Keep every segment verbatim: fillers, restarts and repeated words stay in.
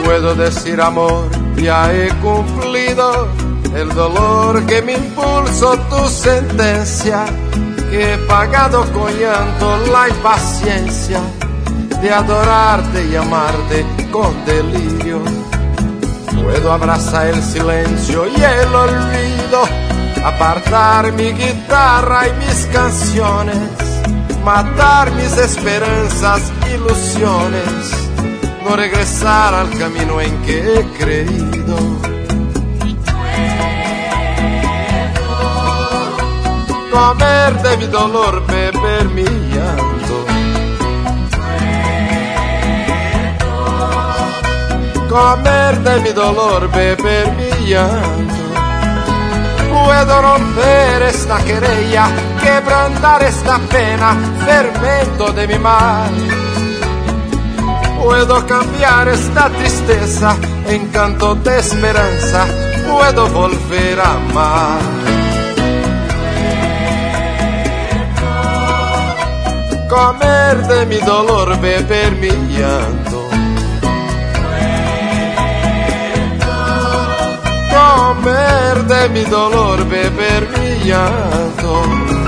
Puedo decir amor, ya he cumplido el dolor que me impulsó tu sentencia, que he pagado con llanto la impaciencia de adorarte y amarte con delirio. Puedo abrazar el silencio y el olvido, apartar mi guitarra y mis canciones, matar mis esperanzas, ilusiones, no regresar al camino en que he creído. Comer de mi dolor, beber mi llanto. Comer de mi dolor, beber mi llanto. Puedo romper esta querella, quebrantar esta pena, fermento de mi mal. Puedo cambiar esta tristeza en canto de esperanza, puedo volver a amar. Comer de mi dolor, beber mi llanto. Comer de mi dolor, beber mi llanto.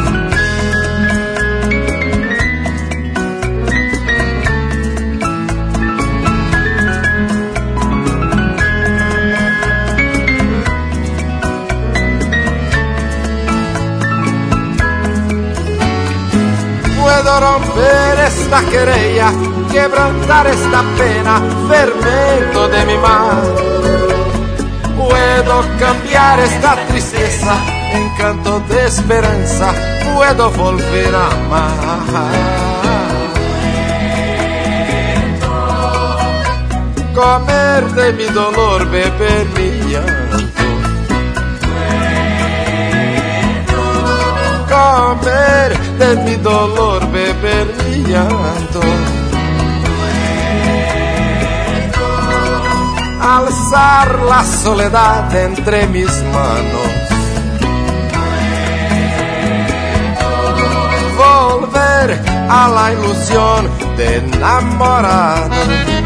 Puedo romper esta querella, quebrantar esta pena, fermento de mi mal. Puedo cambiar esta tristeza en canto de esperanza, puedo volver a amar. Comer de mi dolor, beber mi llanto. Comer de mi dolor, beber mi llanto. Alzar la soledad entre mis manos. Volver a la ilusión de enamorado.